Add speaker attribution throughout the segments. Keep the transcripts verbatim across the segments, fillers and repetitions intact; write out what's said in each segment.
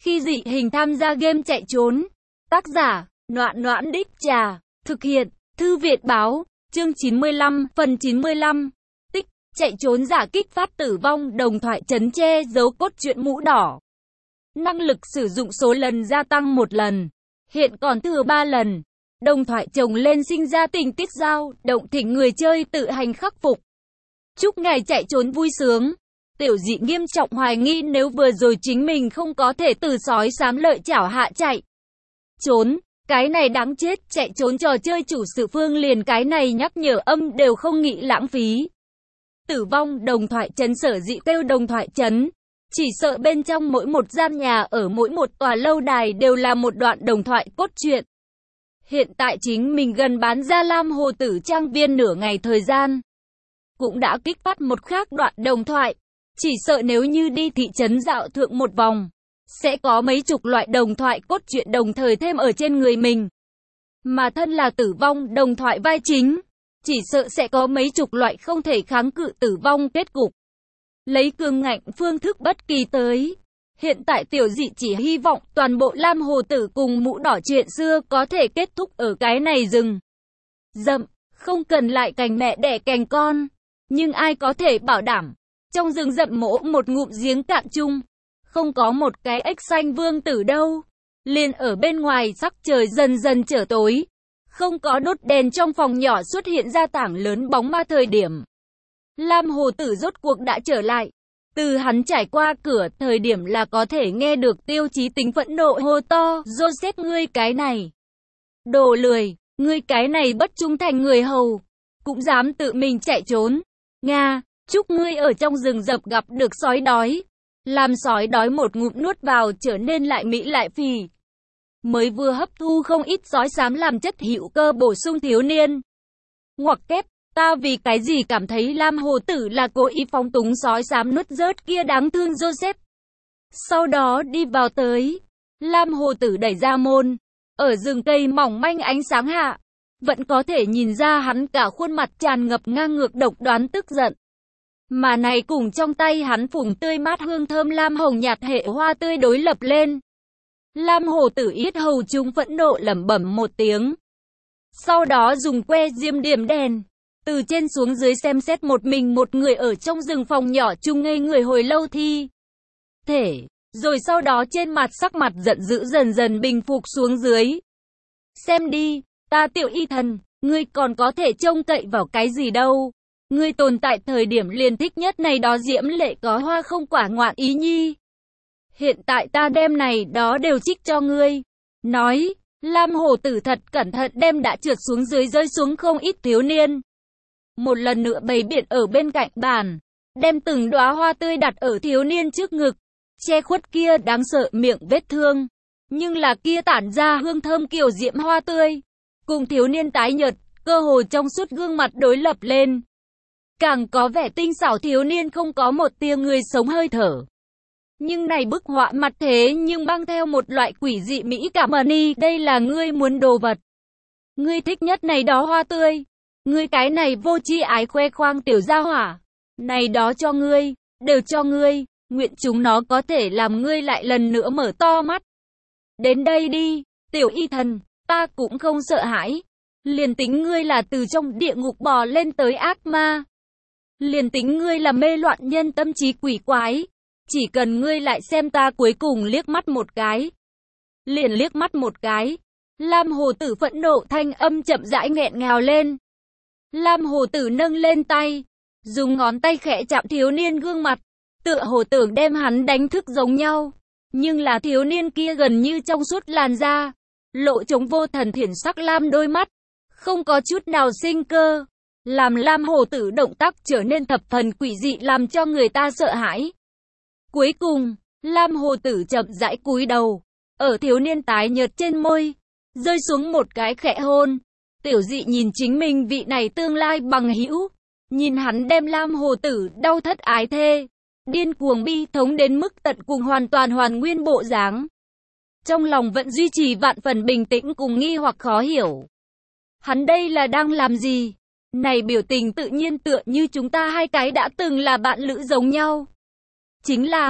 Speaker 1: Khi dị hình tham gia game chạy trốn. Tác giả, Noãn Noãn Đích Trà. Thực hiện, Thư Viện Báo. Chương chín mươi lăm, phần chín mươi lăm. Tích, chạy trốn giả kích phát tử vong, đồng thoại trấn che giấu cốt truyện mũ đỏ. Năng lực sử dụng số lần gia tăng một lần. Hiện còn thừa ba lần. Đồng thoại chồng lên sinh ra tình tiết giao, động thỉnh người chơi tự hành khắc phục. Chúc ngài chạy trốn vui sướng. Tiểu dị nghiêm trọng hoài nghi nếu vừa rồi chính mình không có thể từ sói xám lợi chảo hạ chạy trốn. Cái này đáng chết, chạy trốn trò chơi chủ sự phương liền cái này nhắc nhở âm đều không nghĩ lãng phí. Tử vong, đồng thoại trấn sở dĩ kêu đồng thoại trấn. Chỉ sợ bên trong mỗi một gian nhà ở mỗi một tòa lâu đài đều là một đoạn đồng thoại cốt truyện. Hiện tại chính mình gần bán ra Lam Hồ Tử trang viên nửa ngày thời gian. Cũng đã kích phát một khác đoạn đồng thoại. Chỉ sợ nếu như đi thị trấn dạo thượng một vòng, sẽ có mấy chục loại đồng thoại cốt truyện đồng thời thêm ở trên người mình. Mà thân là tử vong đồng thoại vai chính, chỉ sợ sẽ có mấy chục loại không thể kháng cự tử vong kết cục. Lấy cường ngạnh phương thức bất kỳ tới. Hiện tại tiểu dị chỉ hy vọng toàn bộ Lam Hồ Tử cùng mũ đỏ chuyện xưa có thể kết thúc ở cái này rừng rậm, không cần lại cành mẹ đẻ cành con. Nhưng ai có thể bảo đảm, trong rừng rậm mỗ một ngụm giếng cạn chung, không có một cái ếch xanh vương tử đâu. Liền ở bên ngoài sắc trời dần dần trở tối, không có đốt đèn trong phòng nhỏ xuất hiện ra tảng lớn bóng ma thời điểm. Lam Hồ Tử rốt cuộc đã trở lại. Từ hắn trải qua cửa thời điểm là có thể nghe được Tiêu Chí Tính phẫn nộ hô to, Joseph ngươi cái này. Đồ lười, ngươi cái này bất trung thành người hầu. Cũng dám tự mình chạy trốn. Nga, chúc ngươi ở trong rừng rậm gặp được sói đói. Làm sói đói một ngụm nuốt vào trở nên lại mỹ lại phì. Mới vừa hấp thu không ít sói xám làm chất hữu cơ bổ sung thiếu niên. Ngoặc kép. Ta vì cái gì cảm thấy Lam Hồ Tử là cố ý phóng túng sói xám nuốt rớt kia đáng thương Joseph. Sau đó đi vào tới. Lam Hồ Tử đẩy ra môn. Ở rừng cây mỏng manh ánh sáng hạ. Vẫn có thể nhìn ra hắn cả khuôn mặt tràn ngập ngang ngược độc đoán tức giận. Mà này cùng trong tay hắn phùng tươi mát hương thơm lam hồng nhạt hệ hoa tươi đối lập lên. Lam Hồ Tử yết hầu trung phẫn nộ lẩm bẩm một tiếng. Sau đó dùng que diêm điểm đèn. Từ trên xuống dưới xem xét một mình một người ở trong rừng phòng nhỏ chung ngây người hồi lâu thi thể, rồi sau đó trên mặt sắc mặt giận dữ dần dần bình phục xuống dưới. Xem đi, ta Tiểu Y Thần, ngươi còn có thể trông cậy vào cái gì đâu. Ngươi tồn tại thời điểm liền thích nhất này đó diễm lệ có hoa không quả ngoạn ý nhi. Hiện tại ta đem này đó đều trích cho ngươi. Nói, Lam Hồ Tử thật cẩn thận đem đã trượt xuống dưới rơi xuống không ít thiếu niên. Một lần nữa bày biện ở bên cạnh bàn, đem từng đóa hoa tươi đặt ở thiếu niên trước ngực, che khuất kia đáng sợ miệng vết thương. Nhưng là kia tản ra hương thơm kiều diễm hoa tươi, cùng thiếu niên tái nhợt, cơ hồ trong suốt gương mặt đối lập lên. Càng có vẻ tinh xảo thiếu niên không có một tia người sống hơi thở. Nhưng này bức họa mặt thế nhưng mang theo một loại quỷ dị mỹ cảm ẩn đi, đây là ngươi muốn đồ vật. Ngươi thích nhất này đó hoa tươi. Ngươi cái này vô tri ái khoe khoang tiểu gia hỏa. Này đó cho ngươi, đều cho ngươi, nguyện chúng nó có thể làm ngươi lại lần nữa mở to mắt. Đến đây đi, Tiểu Y Thần, ta cũng không sợ hãi. Liền tính ngươi là từ trong địa ngục bò lên tới ác ma. Liền tính ngươi là mê loạn nhân tâm trí quỷ quái. Chỉ cần ngươi lại xem ta cuối cùng liếc mắt một cái. Liền liếc mắt một cái. Lam Hồ Tử phẫn nộ thanh âm chậm rãi nghẹn ngào lên. Lam Hồ Tử nâng lên tay, dùng ngón tay khẽ chạm thiếu niên gương mặt, tựa hồ tưởng đem hắn đánh thức giống nhau. Nhưng là thiếu niên kia gần như trong suốt làn da, lộ trống vô thần thiển sắc lam đôi mắt, không có chút nào sinh cơ, làm Lam Hồ Tử động tác trở nên thập phần quỷ dị làm cho người ta sợ hãi. Cuối cùng, Lam Hồ Tử chậm rãi cúi đầu, ở thiếu niên tái nhợt trên môi, rơi xuống một cái khẽ hôn. Tiểu dị nhìn chính mình vị này tương lai bằng hữu, nhìn hắn đem Lam Hồ Tử đau thất ái thê, điên cuồng bi thống đến mức tận cùng hoàn toàn hoàn nguyên bộ dáng. Trong lòng vẫn duy trì vạn phần bình tĩnh cùng nghi hoặc khó hiểu. Hắn đây là đang làm gì? Này biểu tình tự nhiên tựa như chúng ta hai cái đã từng là bạn lữ giống nhau. Chính là,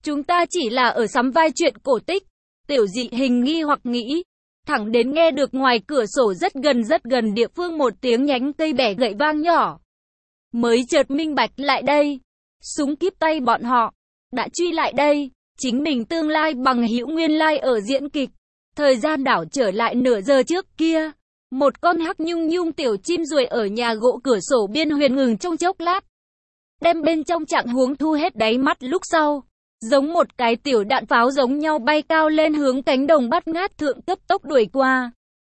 Speaker 1: Chúng ta chỉ là ở sắm vai chuyện cổ tích. Tiểu dị hình nghi hoặc nghĩ. Thẳng đến nghe được ngoài cửa sổ rất gần rất gần địa phương một tiếng nhánh cây bẻ gậy vang nhỏ. Mới chợt minh bạch lại đây. Súng kíp tay bọn họ. Đã truy lại đây. Chính mình tương lai bằng hữu nguyên lai ở diễn kịch. Thời gian đảo trở lại nửa giờ trước kia. Một con hắc nhung nhung tiểu chim ruồi ở nhà gỗ cửa sổ biên huyền ngừng trong chốc lát. Đem bên trong trạng huống thu hết đáy mắt lúc sau. Giống một cái tiểu đạn pháo giống nhau bay cao lên hướng cánh đồng bát ngát thượng cấp tốc đuổi qua.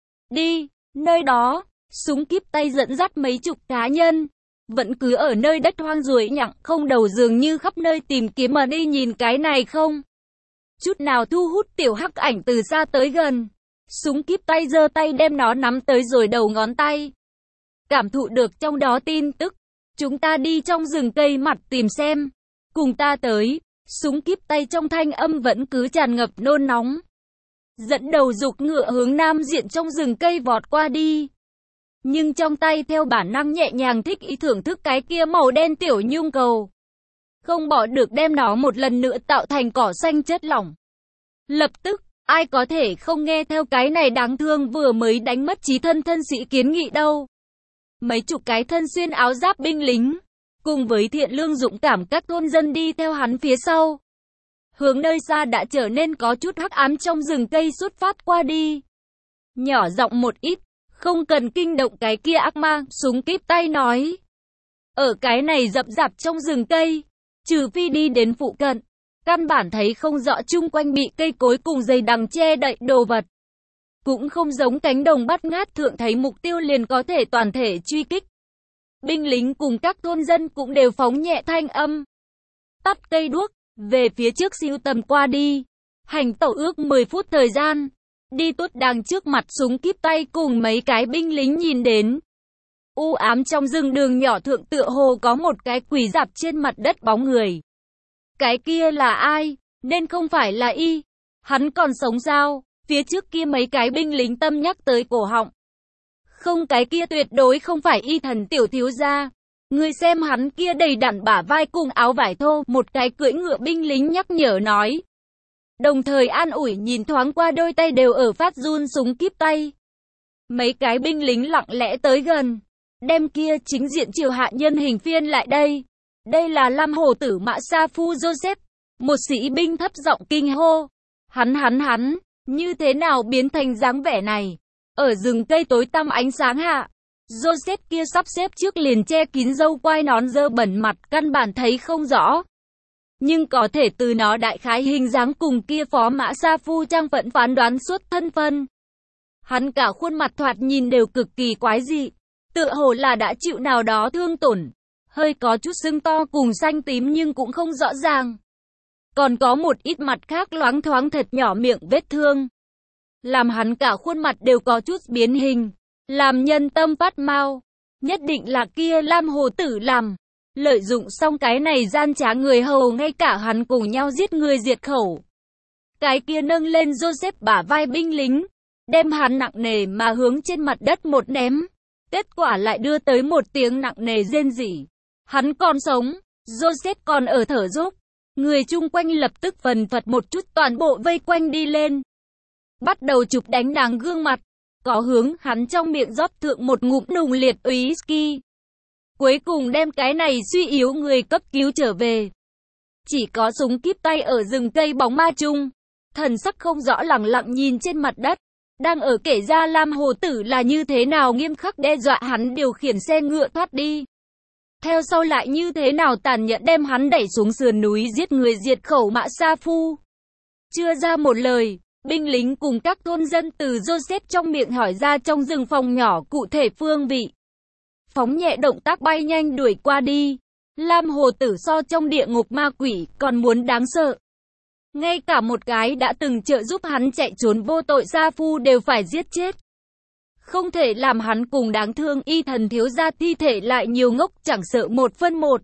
Speaker 1: Đi, nơi đó, súng kíp tay dẫn dắt mấy chục cá nhân. Vẫn cứ ở nơi đất hoang ruồi nhặng không đầu dường như khắp nơi tìm kiếm mà đi nhìn cái này không. Chút nào thu hút tiểu hắc ảnh từ xa tới gần. Súng kíp tay giơ tay đem nó nắm tới rồi đầu ngón tay. Cảm thụ được trong đó tin tức. Chúng ta đi trong rừng cây mặt tìm xem. Cùng ta tới. Súng kíp tay trong thanh âm vẫn cứ tràn ngập nôn nóng. Dẫn đầu dục ngựa hướng nam diện trong rừng cây vọt qua đi. Nhưng trong tay theo bản năng nhẹ nhàng thích ý thưởng thức cái kia màu đen tiểu nhung cầu. Không bỏ được đem nó một lần nữa tạo thành cỏ xanh chất lỏng. Lập tức, ai có thể không nghe theo cái này đáng thương vừa mới đánh mất trí thân thân sĩ kiến nghị đâu. Mấy chục cái thân xuyên áo giáp binh lính. Cùng với thiện lương dũng cảm các thôn dân đi theo hắn phía sau. Hướng nơi xa đã trở nên có chút hắc ám trong rừng cây xuất phát qua đi. Nhỏ giọng một ít, không cần kinh động cái kia ác ma, súng kíp tay nói. Ở cái này rậm rạp trong rừng cây, trừ phi đi đến phụ cận, căn bản thấy không rõ chung quanh bị cây cối cùng dây đằng che đậy đồ vật. Cũng không giống cánh đồng bát ngát thượng thấy mục tiêu liền có thể toàn thể truy kích. Binh lính cùng các thôn dân cũng đều phóng nhẹ thanh âm. Tắt cây đuốc, về phía trước siêu tầm qua đi. Hành tẩu ước mười phút thời gian. Đi tốt đằng trước mặt súng kíp tay cùng mấy cái binh lính nhìn đến. U ám trong rừng đường nhỏ thượng tựa hồ có một cái quỷ rạp trên mặt đất bóng người. Cái kia là ai? Nên không phải là y. Hắn còn sống sao? Phía trước kia mấy cái binh lính tâm nhắc tới cổ họng. Không, cái kia tuyệt đối không phải y thần tiểu thiếu gia. Ngươi xem hắn kia đầy đặn bả vai cùng áo vải thô, một cái cưỡi ngựa binh lính nhắc nhở nói. Đồng thời an ủi nhìn thoáng qua đôi tay đều ở phát run súng kíp tay. Mấy cái binh lính lặng lẽ tới gần, đem kia chính diện triều hạ nhân hình phiên lại đây. Đây là Lam Hổ Tử Mã Sa Phu Joseph, một sĩ binh thấp giọng kinh hô. Hắn hắn hắn, như thế nào biến thành dáng vẻ này? Ở rừng cây tối tăm ánh sáng hạ, Joseph kia sắp xếp trước liền che kín râu quai nón dơ bẩn mặt căn bản thấy không rõ. Nhưng có thể từ nó đại khái hình dáng cùng kia phó Mã Sa Phu trang vẫn phán đoán suốt thân phân. Hắn cả khuôn mặt thoạt nhìn đều cực kỳ quái dị, tựa hồ là đã chịu nào đó thương tổn, hơi có chút sưng to cùng xanh tím nhưng cũng không rõ ràng. Còn có một ít mặt khác loáng thoáng thật nhỏ miệng vết thương. Làm hắn cả khuôn mặt đều có chút biến hình, làm nhân tâm phát mau. Nhất định là kia Lam Hồ Tử làm. Lợi dụng xong cái này gian trá người hầu ngay cả hắn cùng nhau giết người diệt khẩu. Cái kia nâng lên Joseph bả vai binh lính, đem hắn nặng nề mà hướng trên mặt đất một ném. Kết quả lại đưa tới một tiếng nặng nề rên rỉ. Hắn còn sống, Joseph còn ở thở dốc. Người chung quanh lập tức phần phật một chút toàn bộ vây quanh đi lên. Bắt đầu chụp đánh đáng gương mặt. Có hướng hắn trong miệng rót thượng một ngụm nùng liệt whisky. Cuối cùng đem cái này suy yếu người cấp cứu trở về. Chỉ có súng kíp tay ở rừng cây bóng ma chung. Thần sắc không rõ lẳng lặng nhìn trên mặt đất. Đang ở kể ra Lam Hồ Tử là như thế nào nghiêm khắc đe dọa hắn điều khiển xe ngựa thoát đi. Theo sau lại như thế nào tàn nhẫn đem hắn đẩy xuống sườn núi giết người diệt khẩu Mã Sa Phu. Chưa ra một lời, binh lính cùng các thôn dân từ Joseph trong miệng hỏi ra trong rừng phòng nhỏ cụ thể phương vị. Phóng nhẹ động tác bay nhanh đuổi qua đi. Lam Hồ Tử so trong địa ngục ma quỷ còn muốn đáng sợ. Ngay cả một cái đã từng trợ giúp hắn chạy trốn vô tội Sa Phu đều phải giết chết. Không thể làm hắn cùng đáng thương y thần thiếu gia thi thể lại nhiều ngốc chẳng sợ một phân một.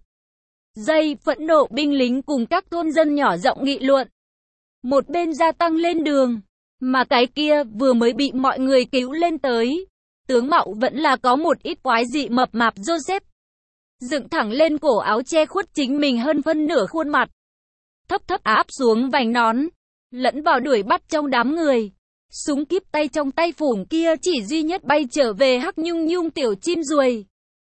Speaker 1: Giây phẫn nộ binh lính cùng các thôn dân nhỏ giọng nghị luận. Một bên gia tăng lên đường, mà cái kia vừa mới bị mọi người cứu lên tới. Tướng mạo vẫn là có một ít quái dị mập mạp Joseph. Dựng thẳng lên cổ áo che khuất chính mình hơn phân nửa khuôn mặt. thấp thấp áp xuống vành nón, lẫn vào đuổi bắt trong đám người. Súng kíp tay trong tay phủng kia chỉ duy nhất bay trở về Hắc Nhung Nhung tiểu chim ruồi.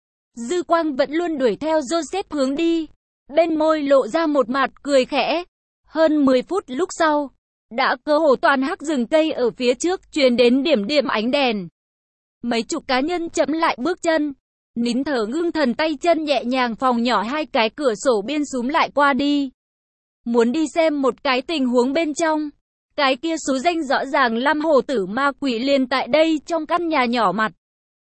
Speaker 1: Dư quang vẫn luôn đuổi theo Joseph hướng đi, bên môi lộ ra một mặt cười khẽ. Hơn mười phút lúc sau, đã cơ hồ toàn hắc rừng cây ở phía trước truyền đến điểm điểm ánh đèn. Mấy chục cá nhân chậm lại bước chân, nín thở ngưng thần, tay chân nhẹ nhàng phòng nhỏ hai cái cửa sổ biên xúm lại qua đi. Muốn đi xem một cái tình huống bên trong. Cái kia số danh rõ ràng Lam Hồ Tử ma quỷ liền tại đây trong căn nhà nhỏ mặt.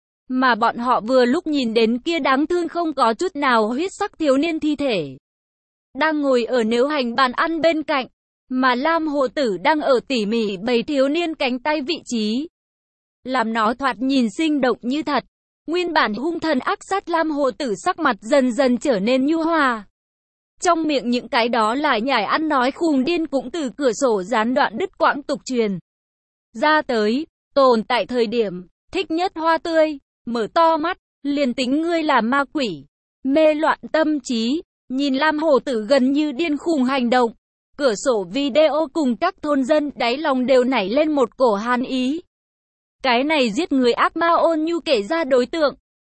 Speaker 1: Mà bọn họ vừa lúc nhìn đến kia đáng thương không có chút nào huyết sắc thiếu niên thi thể. Đang ngồi ở nếu hành bàn ăn bên cạnh, mà Lam Hồ Tử đang ở tỉ mỉ bày thiếu niên cánh tay vị trí. Làm nó thoạt nhìn sinh động như thật. Nguyên bản hung thần ác sát Lam Hồ Tử sắc mặt dần dần trở nên nhu hòa. Trong miệng những cái đó lại nhải ăn nói khùng điên cũng từ cửa sổ gián đoạn đứt quãng tục truyền ra tới. Tồn tại thời điểm thích nhất hoa tươi, mở to mắt, liền tính ngươi là ma quỷ, mê loạn tâm trí, nhìn Lam Hồ Tử gần như điên khùng hành động. Cửa sổ video cùng các thôn dân đáy lòng đều nảy lên một cổ hàn ý. Cái này giết người ác ma ôn nhu kể ra đối tượng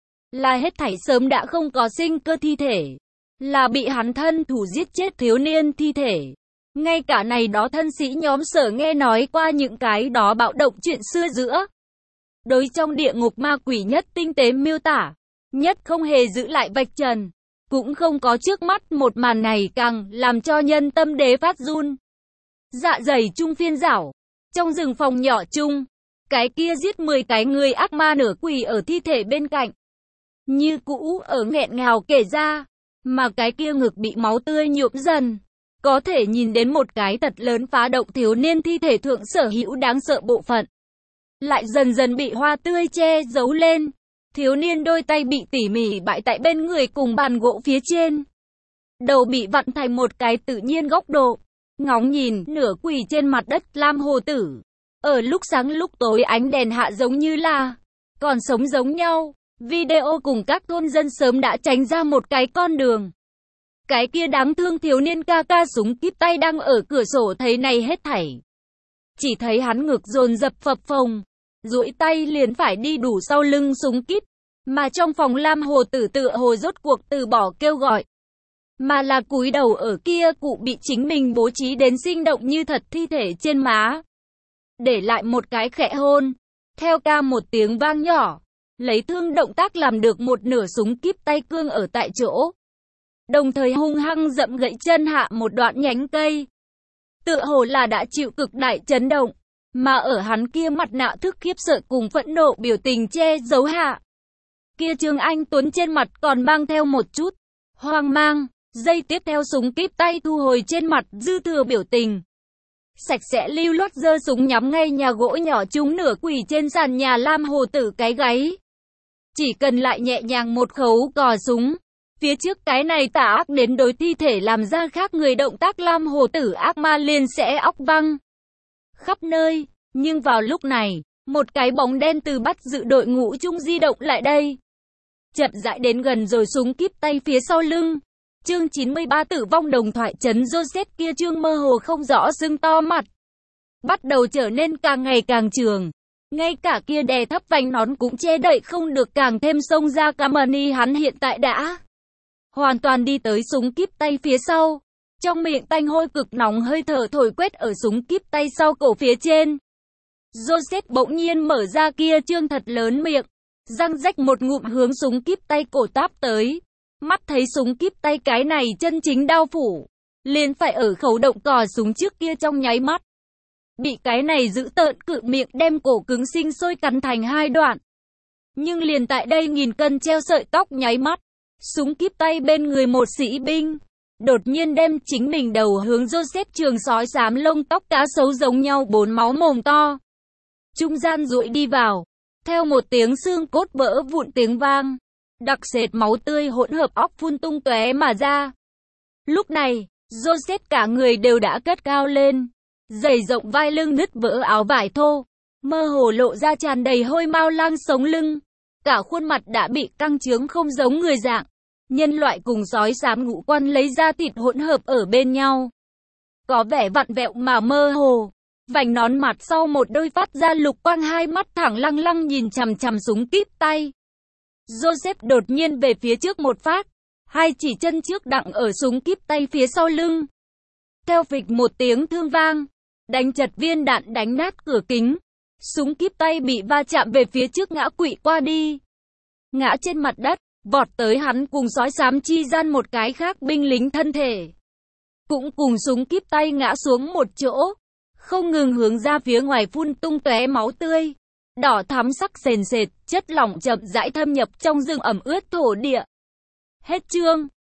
Speaker 1: là hết thảy sớm đã không có sinh cơ thi thể, là bị hắn thân thủ giết chết thiếu niên thi thể. Ngay cả này đó thân sĩ nhóm sở nghe nói qua những cái đó bạo động chuyện xưa giữa. Đối trong địa ngục ma quỷ nhất tinh tế miêu tả, nhất không hề giữ lại vạch trần. Cũng không có trước mắt một màn này càng làm cho nhân tâm đế phát run. Dạ dày chung phiên rảo. Trong rừng phòng nhỏ chung, cái kia giết mười cái người ác ma nửa quỷ ở thi thể bên cạnh. Như cũ ở nghẹn ngào kể ra, mà cái kia ngực bị máu tươi nhuộm dần. Có thể nhìn đến một cái thật lớn phá động thiếu niên thi thể thượng sở hữu đáng sợ bộ phận. Lại dần dần bị hoa tươi che giấu lên. Thiếu niên đôi tay bị tỉ mỉ bại tại bên người cùng bàn gỗ phía trên. Đầu bị vặn thành một cái tự nhiên góc độ. Ngóng nhìn, nửa quỳ trên mặt đất Lam Hồ Tử. Ở lúc sáng lúc tối ánh đèn hạ giống như là còn sống giống nhau. Video cùng các thôn dân sớm đã tránh ra một cái con đường. Cái kia đáng thương thiếu niên ca ca súng kíp tay đang ở cửa sổ thấy này hết thảy. Chỉ thấy hắn ngực dồn dập phập phồng, duỗi tay liền phải đi đủ sau lưng súng kíp. Mà trong phòng Lam Hồ Tử tựa hồ rốt cuộc từ bỏ kêu gọi. Mà là cúi đầu ở kia cụ bị chính mình bố trí đến sinh động như thật thi thể trên má. Để lại một cái khẽ hôn. Theo ca một tiếng vang nhỏ. Lấy thương động tác làm được một nửa súng kíp tay cương ở tại chỗ. Đồng thời hung hăng dậm gãy chân hạ một đoạn nhánh cây. Tựa hồ là đã chịu cực đại chấn động. Mà ở hắn kia mặt nạ thức khiếp sợ cùng phẫn nộ biểu tình che giấu hạ. Kia Trương Anh Tuấn trên mặt còn mang theo một chút hoang mang. Giây tiếp theo súng kíp tay thu hồi trên mặt dư thừa biểu tình. Sạch sẽ lưu loát giơ súng nhắm ngay nhà gỗ nhỏ trúng nửa quỳ trên sàn nhà Lam Hồ Tử cái gáy. Chỉ cần lại nhẹ nhàng một khấu cò súng. Phía trước cái này tà ác đến đối thi thể làm ra khác người động tác Lam Hồ Tử ác ma liền sẽ óc văng khắp nơi. Nhưng vào lúc này, một cái bóng đen từ bắt giữ đội ngũ chung di động lại đây. Chậm rãi đến gần rồi súng kíp tay phía sau lưng. Chương chín mươi ba tử vong đồng thoại trấn Joseph kia chương mơ hồ không rõ sưng to mặt. Bắt đầu trở nên càng ngày càng trường. Ngay cả kia đè thấp vành nón cũng che đậy không được càng thêm xông ra Camani hắn hiện tại đã hoàn toàn đi tới súng kíp tay phía sau. Trong miệng tanh hôi cực nóng hơi thở thổi quét ở súng kíp tay sau cổ phía trên. Joseph bỗng nhiên mở ra kia trương thật lớn miệng. Răng rách một ngụm hướng súng kíp tay cổ táp tới. Mắt thấy súng kíp tay cái này chân chính đao phủ. Liền phải ở khẩu động cò súng trước kia trong nháy mắt. Bị cái này giữ tợn cự miệng đem cổ cứng sinh sôi cắn thành hai đoạn. Nhưng liền tại đây nghìn cân treo sợi tóc nháy mắt. Súng kíp tay bên người một sĩ binh. Đột nhiên đem chính mình đầu hướng Joseph trường sói xám lông tóc cá sấu giống nhau bốn máu mồm to. Trung gian duỗi đi vào. Theo một tiếng xương cốt vỡ vụn tiếng vang. Đặc sệt máu tươi hỗn hợp óc phun tung tóe mà ra. Lúc này, Joseph cả người đều đã cất cao lên. Dày rộng vai lưng nứt vỡ áo vải thô. Mơ hồ lộ ra tràn đầy hôi mau lang sống lưng. Cả khuôn mặt đã bị căng trướng không giống người dạng. Nhân loại cùng sói xám ngũ quan lấy ra thịt hỗn hợp ở bên nhau. có vẻ vặn vẹo mà mơ hồ. Vành nón mặt sau một đôi phát ra lục quang, hai mắt thẳng lăng lăng nhìn chằm chằm súng kíp tay. Joseph đột nhiên về phía trước một phát, hai chỉ chân trước đặng ở súng kíp tay phía sau lưng. Theo phịch một tiếng thương vang, đánh chật viên đạn đánh nát cửa kính. Súng kíp tay bị va chạm về phía trước ngã quỵ qua đi. Ngã trên mặt đất, vọt tới hắn cùng sói xám chi gian một cái khác binh lính thân thể. Cũng cùng súng kíp tay ngã xuống một chỗ, không ngừng hướng ra phía ngoài phun tung tóe máu tươi. Đỏ thắm sắc sền sệt, chất lỏng chậm rãi thâm nhập trong rừng ẩm ướt thổ địa. Hết chương.